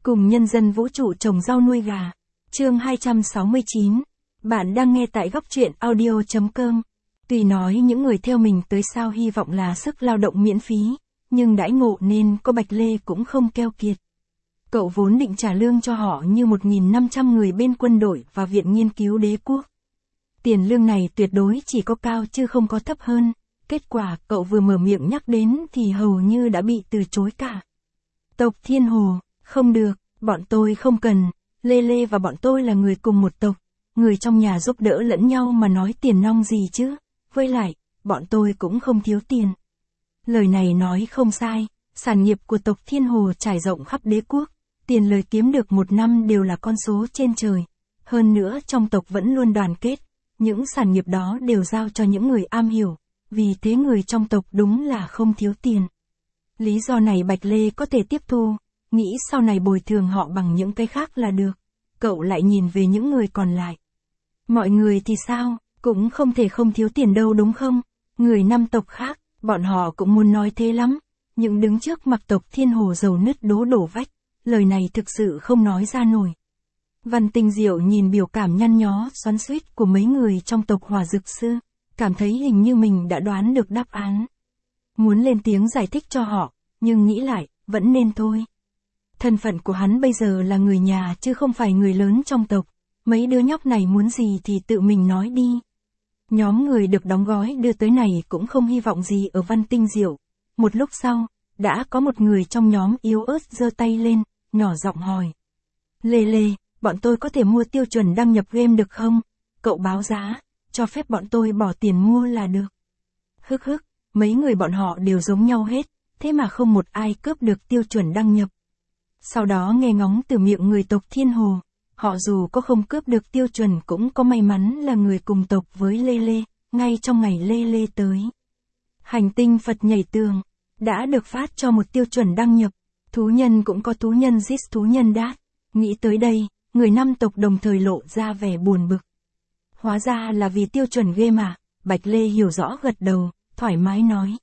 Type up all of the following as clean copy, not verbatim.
Cùng nhân dân vũ trụ trồng rau nuôi gà. Chương 269. Bạn đang nghe tại góc truyện audio.com. Tuy nói những người theo mình tới sao hy vọng là sức lao động miễn phí, nhưng đãi ngộ nên có Bạch Lê cũng không keo kiệt. Cậu vốn định trả lương cho họ như 1.500 người bên quân đội và Viện Nghiên cứu Đế quốc. Tiền lương này tuyệt đối chỉ có cao chứ không có thấp hơn. Kết quả cậu vừa mở miệng nhắc đến thì hầu như đã bị từ chối cả. Tộc Thiên Hồ, không được, bọn tôi không cần, Lê Lê và bọn tôi là người cùng một tộc, người trong nhà giúp đỡ lẫn nhau mà nói tiền nong gì chứ, với lại, bọn tôi cũng không thiếu tiền. Lời này nói không sai, sản nghiệp của tộc Thiên Hồ trải rộng khắp đế quốc, tiền lời kiếm được một năm đều là con số trên trời. Hơn nữa trong tộc vẫn luôn đoàn kết, những sản nghiệp đó đều giao cho những người am hiểu, vì thế người trong tộc đúng là không thiếu tiền. Lý do này Bạch Lê có thể tiếp thu, nghĩ sau này bồi thường họ bằng những cái khác là được. Cậu lại nhìn về những người còn lại. Mọi người thì sao, cũng không thể không thiếu tiền đâu đúng không? Người năm tộc khác, bọn họ cũng muốn nói thế lắm. Nhưng đứng trước mặt tộc Thiên Hồ dầu nứt đổ vách, lời này thực sự không nói ra nổi. Văn Tinh Diệu nhìn biểu cảm nhăn nhó xoắn xuýt của mấy người trong tộc Hỏa Dực Sư, cảm thấy hình như mình đã đoán được đáp án. Muốn lên tiếng giải thích cho họ, nhưng nghĩ lại, vẫn nên thôi. Thân phận của hắn bây giờ là người nhà chứ không phải người lớn trong tộc, mấy đứa nhóc này muốn gì thì tự mình nói đi. Nhóm người được đóng gói đưa tới này cũng không hy vọng gì ở Văn Tinh Diệu. Một lúc sau, đã có một người trong nhóm yếu ớt giơ tay lên, nhỏ giọng hỏi. Lê Lê, bọn tôi có thể mua tiêu chuẩn đăng nhập game được không? Cậu báo giá, cho phép bọn tôi bỏ tiền mua là được. Hức, mấy người bọn họ đều giống nhau hết, thế mà không một ai cướp được tiêu chuẩn đăng nhập. Sau đó nghe ngóng từ miệng người tộc Thiên Hồ, họ dù có không cướp được tiêu chuẩn cũng có may mắn là người cùng tộc với Lê Lê, ngay trong ngày Lê Lê tới. Hành tinh Phật nhảy tường, đã được phát cho một tiêu chuẩn đăng nhập, thú nhân cũng có thú nhân giết thú nhân đát. Nghĩ tới đây, người năm tộc đồng thời lộ ra vẻ buồn bực. Hóa ra là vì tiêu chuẩn game à, Bạch Lê hiểu rõ gật đầu, thoải mái nói.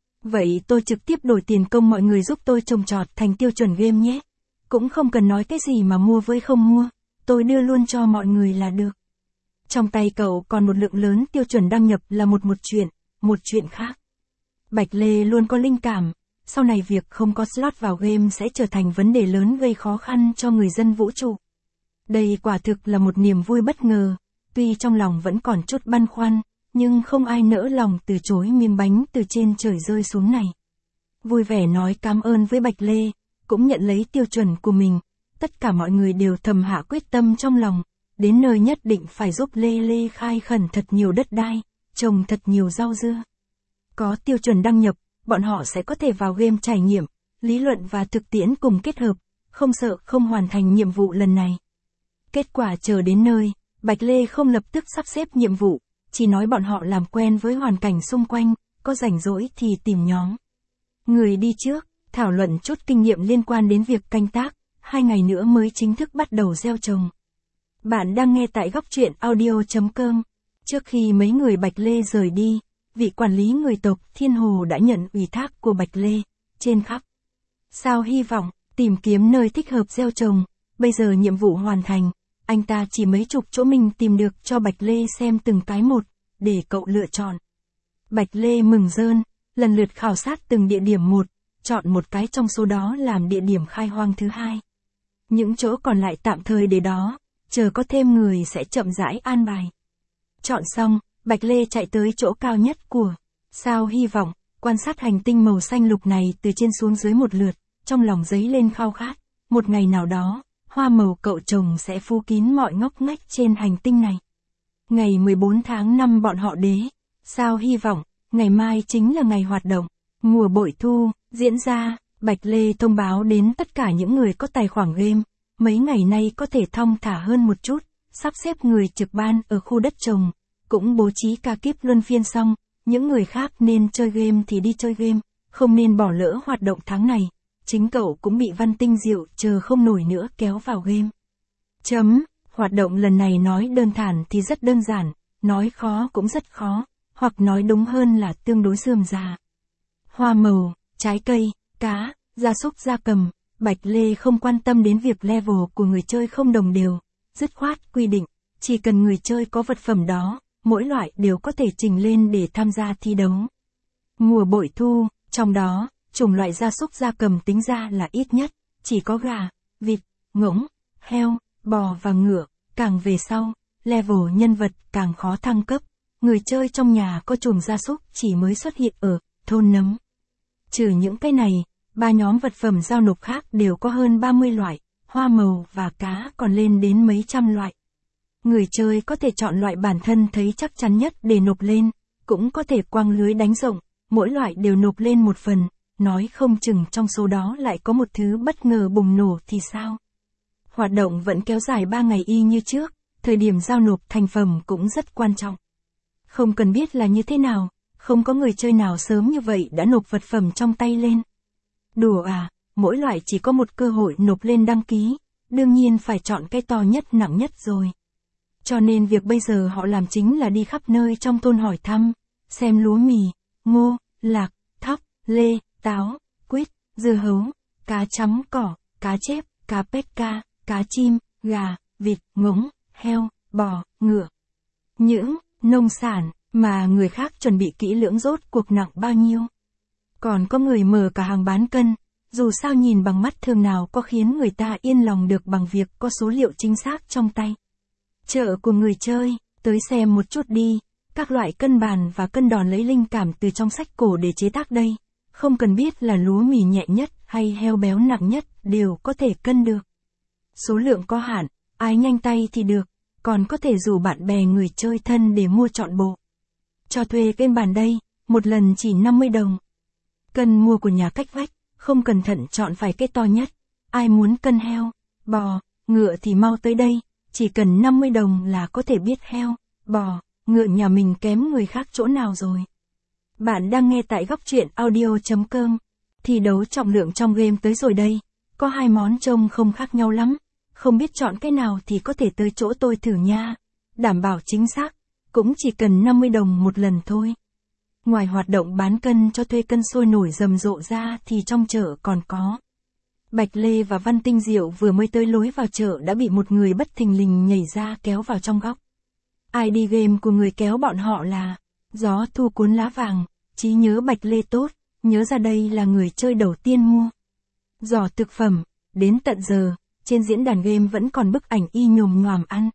Vậy tôi trực tiếp đổi tiền công mọi người giúp tôi trồng trọt thành tiêu chuẩn game nhé. Cũng không cần nói cái gì mà mua với không mua, tôi đưa luôn cho mọi người là được. Trong tay cậu còn một lượng lớn tiêu chuẩn đăng nhập là một chuyện khác. Bạch Lê luôn có linh cảm, sau này việc không có slot vào game sẽ trở thành vấn đề lớn gây khó khăn cho người dân vũ trụ. Đây quả thực là một niềm vui bất ngờ, tuy trong lòng vẫn còn chút băn khoăn, nhưng không ai nỡ lòng từ chối miếng bánh từ trên trời rơi xuống này. Vui vẻ nói cảm ơn với Bạch Lê, cũng nhận lấy tiêu chuẩn của mình, tất cả mọi người đều thầm hạ quyết tâm trong lòng, đến nơi nhất định phải giúp Lê Lê khai khẩn thật nhiều đất đai, trồng thật nhiều rau dưa. Có tiêu chuẩn đăng nhập, bọn họ sẽ có thể vào game trải nghiệm, lý luận và thực tiễn cùng kết hợp, không sợ không hoàn thành nhiệm vụ lần này. Kết quả chờ đến nơi, Bạch Lê không lập tức sắp xếp nhiệm vụ, chỉ nói bọn họ làm quen với hoàn cảnh xung quanh, có rảnh rỗi thì tìm nhóm người đi trước, thảo luận chút kinh nghiệm liên quan đến việc canh tác, 2 ngày nữa mới chính thức bắt đầu gieo trồng. Bạn đang nghe tại góc truyện audio.com. Trước khi mấy người Bạch Lê rời đi, vị quản lý người tộc Thiên Hồ đã nhận ủy thác của Bạch Lê, trên khắp sao hy vọng, tìm kiếm nơi thích hợp gieo trồng, bây giờ nhiệm vụ hoàn thành, anh ta chỉ mấy chục chỗ mình tìm được cho Bạch Lê xem từng cái một, để cậu lựa chọn. Bạch Lê mừng rơn, lần lượt khảo sát từng địa điểm một, chọn một cái trong số đó làm địa điểm khai hoang thứ hai. Những chỗ còn lại tạm thời để đó, chờ có thêm người sẽ chậm rãi an bài. Chọn xong, Bạch Lê chạy tới chỗ cao nhất của sao hy vọng, quan sát hành tinh màu xanh lục này từ trên xuống dưới một lượt, trong lòng dấy lên khao khát. Một ngày nào đó, hoa màu cậu trồng sẽ phủ kín mọi ngóc ngách trên hành tinh này. Ngày 14 tháng 5 bọn họ đế, sao hy vọng, ngày mai chính là ngày hoạt động, mùa bội thu, diễn ra. Bạch Lê thông báo đến tất cả những người có tài khoản game, mấy ngày nay có thể thong thả hơn một chút, sắp xếp người trực ban ở khu đất trồng, cũng bố trí ca kíp luân phiên xong, những người khác nên chơi game thì đi chơi game, không nên bỏ lỡ hoạt động tháng này. Chính cậu cũng bị Văn Tinh Diệu chờ không nổi nữa kéo vào game. Hoạt động lần này nói đơn giản thì rất đơn giản, nói khó cũng rất khó, hoặc nói đúng hơn là tương đối rườm rà. Hoa màu, trái cây, cá, gia súc gia cầm, Bạch Lê không quan tâm đến việc level của người chơi không đồng đều, dứt khoát quy định, chỉ cần người chơi có vật phẩm đó, mỗi loại đều có thể trình lên để tham gia thi đấu. Mùa bội thu, trong đó, chủng loại gia súc gia cầm tính ra là ít nhất, chỉ có gà, vịt, ngỗng, heo, bò và ngựa, càng về sau, level nhân vật càng khó thăng cấp, người chơi trong nhà có chuồng gia súc chỉ mới xuất hiện ở thôn nấm. Trừ những cái này, 3 nhóm vật phẩm giao nộp khác đều có hơn 30 loại, hoa màu và cá còn lên đến mấy trăm loại. Người chơi có thể chọn loại bản thân thấy chắc chắn nhất để nộp lên, cũng có thể quăng lưới đánh rộng, mỗi loại đều nộp lên một phần, nói không chừng trong số đó lại có một thứ bất ngờ bùng nổ thì sao. Hoạt động vẫn kéo dài 3 ngày y như trước, thời điểm giao nộp thành phẩm cũng rất quan trọng. Không cần biết là như thế nào, không có người chơi nào sớm như vậy đã nộp vật phẩm trong tay lên. Đùa à, mỗi loại chỉ có một cơ hội nộp lên đăng ký, đương nhiên phải chọn cái to nhất nặng nhất rồi. Cho nên việc bây giờ họ làm chính là đi khắp nơi trong thôn hỏi thăm, xem lúa mì, ngô, lạc, thóc, lê, táo, quýt, dưa hấu, cá chấm cỏ, cá chép, cá pecca, cá chim, gà, vịt, ngỗng, heo, bò, ngựa. Những nông sản mà người khác chuẩn bị kỹ lưỡng rốt cuộc nặng bao nhiêu. Còn có người mở cả hàng bán cân, dù sao nhìn bằng mắt thường nào có khiến người ta yên lòng được bằng việc có số liệu chính xác trong tay. Chợ của người chơi, tới xem một chút đi, các loại cân bàn và cân đòn lấy linh cảm từ trong sách cổ để chế tác đây. Không cần biết là lúa mì nhẹ nhất hay heo béo nặng nhất đều có thể cân được. Số lượng có hạn, ai nhanh tay thì được, còn có thể rủ bạn bè người chơi thân để mua trọn bộ. Cho thuê cân bàn đây, một lần chỉ 50 đồng. Cân mua của nhà cách vách, không cẩn thận chọn phải cái to nhất. Ai muốn cân heo, bò, ngựa thì mau tới đây, chỉ cần 50 đồng là có thể biết heo, bò, ngựa nhà mình kém người khác chỗ nào rồi. Bạn đang nghe tại góc truyện audio.com. Thi đấu trọng lượng trong game tới rồi đây, có 2 món trông không khác nhau lắm, không biết chọn cái nào thì có thể tới chỗ tôi thử nha. Đảm bảo chính xác, cũng chỉ cần 50 đồng một lần thôi. Ngoài hoạt động bán cân cho thuê cân sôi nổi rầm rộ ra thì trong chợ còn có. Bạch Lê và Văn Tinh Diệu vừa mới tới lối vào chợ đã bị một người bất thình lình nhảy ra kéo vào trong góc. ID game của người kéo bọn họ là Gió Thu Cuốn Lá Vàng, trí nhớ Bạch Lê tốt, nhớ ra đây là người chơi đầu tiên mua. Giỏ thực phẩm, đến tận giờ, trên diễn đàn game vẫn còn bức ảnh y nhồm nhoàm ăn.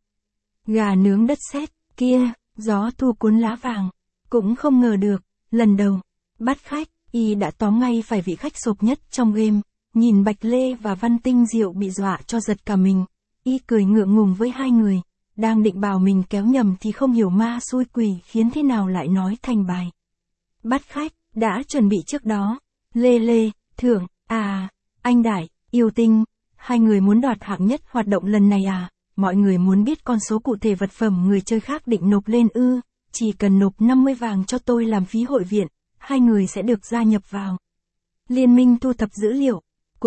Gà nướng đất sét, kia, Gió Thu Cuốn Lá Vàng, cũng không ngờ được, lần đầu, bắt khách, y đã tóm ngay phải vị khách sộp nhất trong game. Nhìn Bạch Lê và Văn Tinh Diệu bị dọa cho giật cả mình, y cười ngượng ngùng với hai người, đang định bảo mình kéo nhầm thì không hiểu ma xui quỷ khiến thế nào lại nói thành bài. Bắt khách, đã chuẩn bị trước đó. Lê, thưởng, à, anh Đại, yêu tinh, hai người muốn đoạt hạng nhất hoạt động lần này à? Mọi người muốn biết con số cụ thể vật phẩm người chơi khác định nộp lên ư? Chỉ cần nộp 50 vàng cho tôi làm phí hội viện, hai người sẽ được gia nhập vào Liên minh thu thập dữ liệu của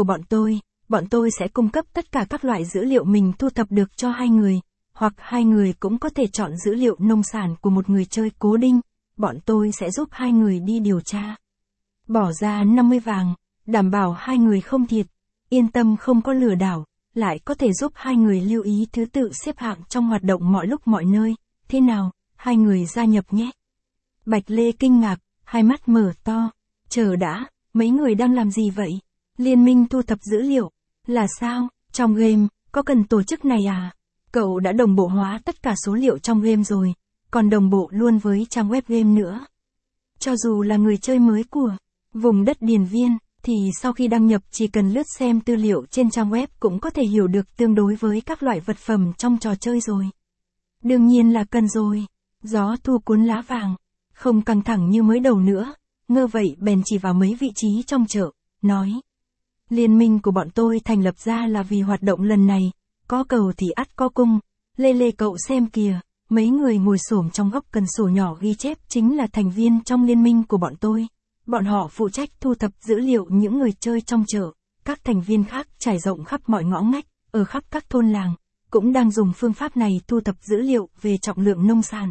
bọn tôi sẽ cung cấp tất cả các loại dữ liệu mình thu thập được cho hai người, hoặc hai người cũng có thể chọn dữ liệu nông sản của một người chơi cố định, bọn tôi sẽ giúp hai người đi điều tra. Bỏ ra 50 vàng, đảm bảo hai người không thiệt, yên tâm không có lừa đảo, lại có thể giúp hai người lưu ý thứ tự xếp hạng trong hoạt động mọi lúc mọi nơi, thế nào, hai người gia nhập nhé. Bạch Lê kinh ngạc, hai mắt mở to, chờ đã, mấy người đang làm gì vậy? Liên minh thu thập dữ liệu, là sao, trong game, có cần tổ chức này à? Cậu đã đồng bộ hóa tất cả số liệu trong game rồi, còn đồng bộ luôn với trang web game nữa. Cho dù là người chơi mới của vùng đất Điền Viên, thì sau khi đăng nhập chỉ cần lướt xem tư liệu trên trang web cũng có thể hiểu được tương đối với các loại vật phẩm trong trò chơi rồi. Đương nhiên là cần rồi. Gió Thu Cuốn Lá Vàng, không căng thẳng như mới đầu nữa, ngơ vậy bèn chỉ vào mấy vị trí trong chợ, nói. Liên minh của bọn tôi thành lập ra là vì hoạt động lần này, có cầu thì ắt có cung, Lê cậu xem kìa, mấy người ngồi xổm trong góc cần sổ nhỏ ghi chép chính là thành viên trong liên minh của bọn tôi. Bọn họ phụ trách thu thập dữ liệu những người chơi trong chợ, các thành viên khác trải rộng khắp mọi ngõ ngách, ở khắp các thôn làng, cũng đang dùng phương pháp này thu thập dữ liệu về trọng lượng nông sản.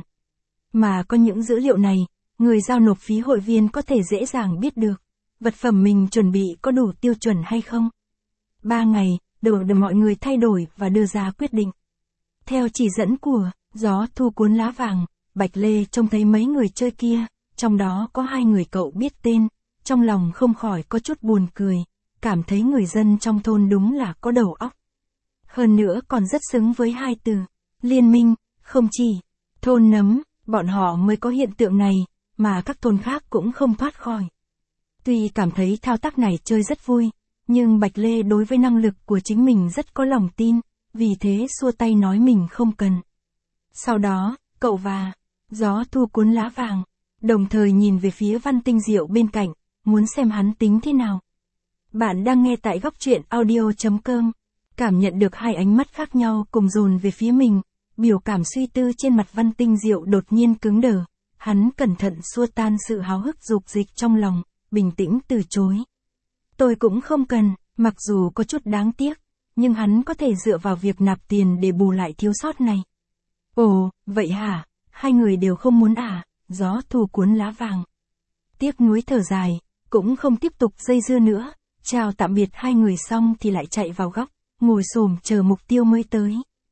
Mà có những dữ liệu này, người giao nộp phí hội viên có thể dễ dàng biết được, vật phẩm mình chuẩn bị có đủ tiêu chuẩn hay không. 3 ngày, được mọi người thay đổi và đưa ra quyết định. Theo chỉ dẫn của Gió Thu Cuốn Lá Vàng, Bạch Lê trông thấy mấy người chơi kia, trong đó có 2 người cậu biết tên, trong lòng không khỏi có chút buồn cười, cảm thấy người dân trong thôn đúng là có đầu óc. Hơn nữa còn rất xứng với 2 từ, liên minh, không chỉ thôn Nấm, bọn họ mới có hiện tượng này, mà các thôn khác cũng không thoát khỏi. Tuy cảm thấy thao tác này chơi rất vui, nhưng Bạch Lê đối với năng lực của chính mình rất có lòng tin, vì thế xua tay nói mình không cần. Sau đó, cậu và Gió Thu Cuốn Lá Vàng đồng thời nhìn về phía Văn Tinh Diệu bên cạnh, muốn xem hắn tính thế nào. Bạn đang nghe tại góc truyện audio.com. Cảm nhận được 2 ánh mắt khác nhau cùng dồn về phía mình, biểu cảm suy tư trên mặt Văn Tinh Diệu đột nhiên cứng đờ. Hắn cẩn thận xua tan sự háo hức dục dịch trong lòng, bình tĩnh từ chối. Tôi cũng không cần, mặc dù có chút đáng tiếc, nhưng hắn có thể dựa vào việc nạp tiền để bù lại thiếu sót này. Ồ, vậy hả? 2 người đều không muốn à? Gió Thu Cuốn Lá Vàng tiếc nuối thở dài, cũng không tiếp tục dây dưa nữa, chào tạm biệt 2 người xong thì lại chạy vào góc, ngồi xổm chờ mục tiêu mới tới.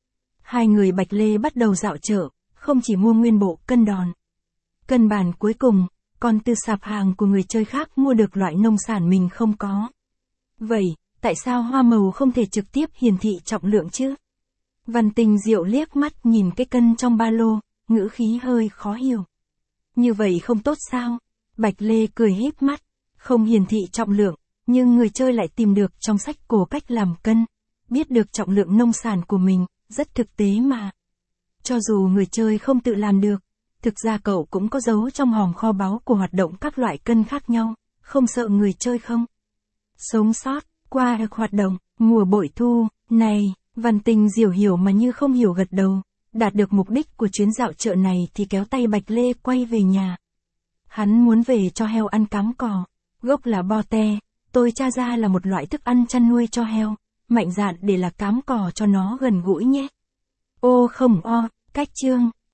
2 người Bạch Lê bắt đầu dạo chợ, không chỉ mua nguyên bộ cân đòn, cân bàn cuối cùng, còn từ sạp hàng của người chơi khác mua được loại nông sản mình không có. Vậy, tại sao hoa màu không thể trực tiếp hiển thị trọng lượng chứ? Văn Tinh Diệu liếc mắt nhìn cái cân trong ba lô, ngữ khí hơi khó hiểu. Như vậy không tốt sao? Bạch Lê cười híp mắt, không hiển thị trọng lượng, nhưng người chơi lại tìm được trong sách cổ cách làm cân, biết được trọng lượng nông sản của mình, rất thực tế mà. Cho dù người chơi không tự làm được, thực ra cậu cũng có dấu trong hòm kho báu của hoạt động các loại cân khác nhau, không sợ người chơi không? Sống sót, qua được hoạt động, mùa bội thu, này, Văn Tinh Diệu hiểu mà như không hiểu gật đầu, đạt được mục đích của chuyến dạo chợ này thì kéo tay Bạch Lê quay về nhà. Hắn muốn về cho heo ăn cám cỏ, gốc là bo te, tôi tra ra là một loại thức ăn chăn nuôi cho heo, mạnh dạn để là cám cỏ cho nó gần gũi nhé. Ô không o, cách chương.